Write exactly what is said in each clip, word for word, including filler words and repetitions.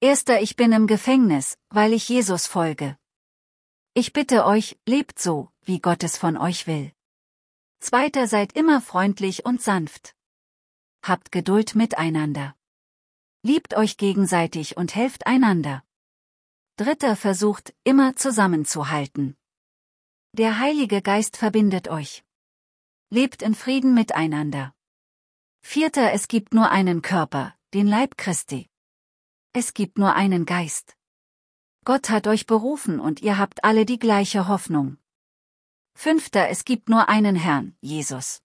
Erster, ich bin im Gefängnis, weil ich Jesus folge. Ich bitte euch, lebt so, wie Gott es von euch will. Zweiter, seid immer freundlich und sanft. Habt Geduld miteinander. Liebt euch gegenseitig und helft einander. Dritter, versucht, immer zusammenzuhalten. Der Heilige Geist verbindet euch. Lebt in Frieden miteinander. Vierter, es gibt nur einen Körper, den Leib Christi. Es gibt nur einen Geist. Gott hat euch berufen und ihr habt alle die gleiche Hoffnung. Fünfter, es gibt nur einen Herrn, Jesus.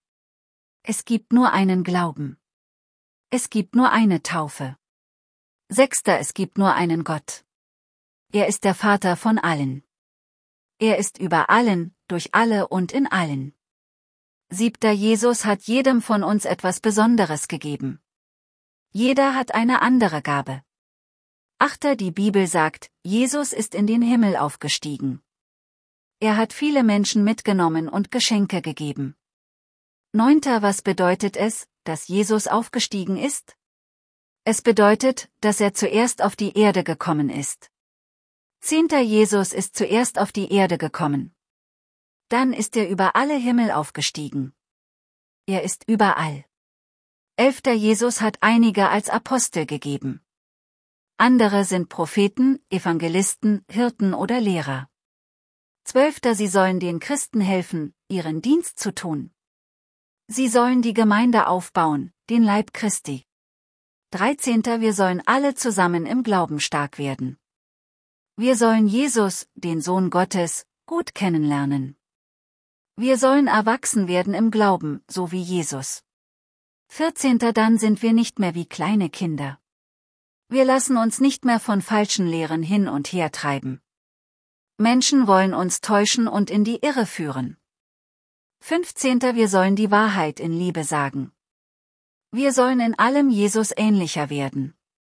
Es gibt nur einen Glauben. Es gibt nur eine Taufe. Sechster, es gibt nur einen Gott. Er ist der Vater von allen. Er ist über allen, durch alle und in allen. Siebter, Jesus hat jedem von uns etwas Besonderes gegeben. Jeder hat eine andere Gabe. Achter, die Bibel sagt, Jesus ist in den Himmel aufgestiegen. Er hat viele Menschen mitgenommen und Geschenke gegeben. Neunter, was bedeutet es, dass Jesus aufgestiegen ist? Es bedeutet, dass er zuerst auf die Erde gekommen ist. Zehnter, Jesus ist zuerst auf die Erde gekommen. Dann ist er über alle Himmel aufgestiegen. Er ist überall. Elfter, Jesus hat einige als Apostel gegeben. Andere sind Propheten, Evangelisten, Hirten oder Lehrer. Zwölfter, sie sollen den Christen helfen, ihren Dienst zu tun. Sie sollen die Gemeinde aufbauen, den Leib Christi. Dreizehnter, wir sollen alle zusammen im Glauben stark werden. Wir sollen Jesus, den Sohn Gottes, gut kennenlernen. Wir sollen erwachsen werden im Glauben, so wie Jesus. Vierzehnter, dann sind wir nicht mehr wie kleine Kinder. Wir lassen uns nicht mehr von falschen Lehren hin und her treiben. Menschen wollen uns täuschen und in die Irre führen. Fünfzehnter, wir sollen die Wahrheit in Liebe sagen. Wir sollen in allem Jesus ähnlicher werden.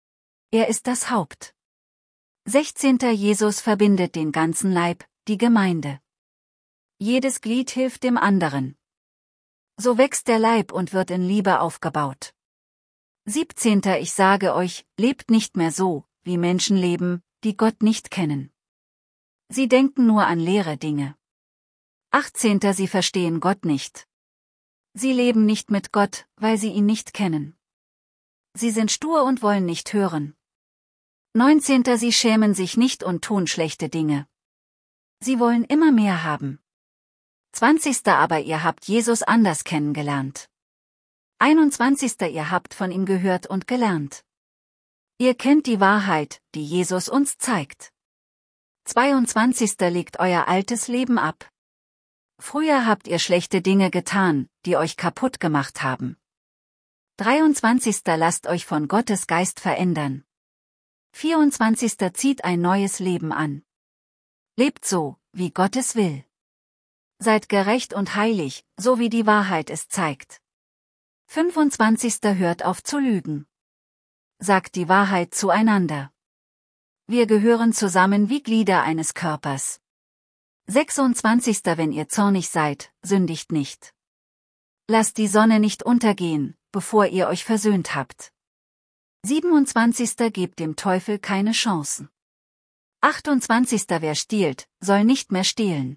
Er ist das Haupt. Sechzehnter, Jesus verbindet den ganzen Leib, die Gemeinde. Jedes Glied hilft dem anderen. So wächst der Leib und wird in Liebe aufgebaut. Siebzehnter, ich sage euch, lebt nicht mehr so, wie Menschen leben, die Gott nicht kennen. Sie denken nur an leere Dinge. Achtzehnter, sie verstehen Gott nicht. Sie leben nicht mit Gott, weil sie ihn nicht kennen. Sie sind stur und wollen nicht hören. Neunzehnter, sie schämen sich nicht und tun schlechte Dinge. Sie wollen immer mehr haben. Zwanzigster, aber ihr habt Jesus anders kennengelernt. Einundzwanzigster, ihr habt von ihm gehört und gelernt. Ihr kennt die Wahrheit, die Jesus uns zeigt. Zweiundzwanzigster, legt euer altes Leben ab. Früher habt ihr schlechte Dinge getan, die euch kaputt gemacht haben. Dreiundzwanzigster, lasst euch von Gottes Geist verändern. Vierundzwanzigster, zieht ein neues Leben an. Lebt so, wie Gott es will. Seid gerecht und heilig, so wie die Wahrheit es zeigt. Fünfundzwanzigster, hört auf zu lügen. Sagt die Wahrheit zueinander. Wir gehören zusammen wie Glieder eines Körpers. sechsundzwanzigster, wenn ihr zornig seid, sündigt nicht. Lasst die Sonne nicht untergehen, bevor ihr euch versöhnt habt. siebenundzwanzigster, gebt dem Teufel keine Chancen. achtundzwanzigster, wer stiehlt, soll nicht mehr stehlen.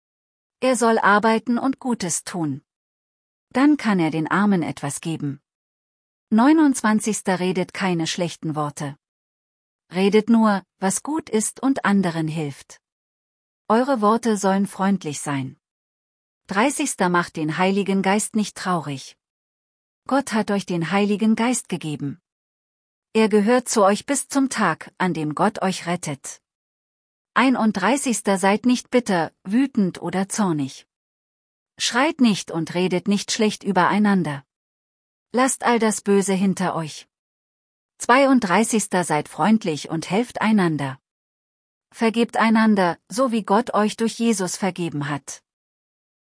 Er soll arbeiten und Gutes tun. Dann kann er den Armen etwas geben. neunundzwanzigster, redet keine schlechten Worte. Redet nur, was gut ist und anderen hilft. Eure Worte sollen freundlich sein. dreißigster, macht den Heiligen Geist nicht traurig. Gott hat euch den Heiligen Geist gegeben. Er gehört zu euch bis zum Tag, an dem Gott euch rettet. einunddreißigster, seid nicht bitter, wütend oder zornig. Schreit nicht und redet nicht schlecht übereinander. Lasst all das Böse hinter euch. zweiunddreißigster, seid freundlich und helft einander. Vergebt einander, so wie Gott euch durch Jesus vergeben hat.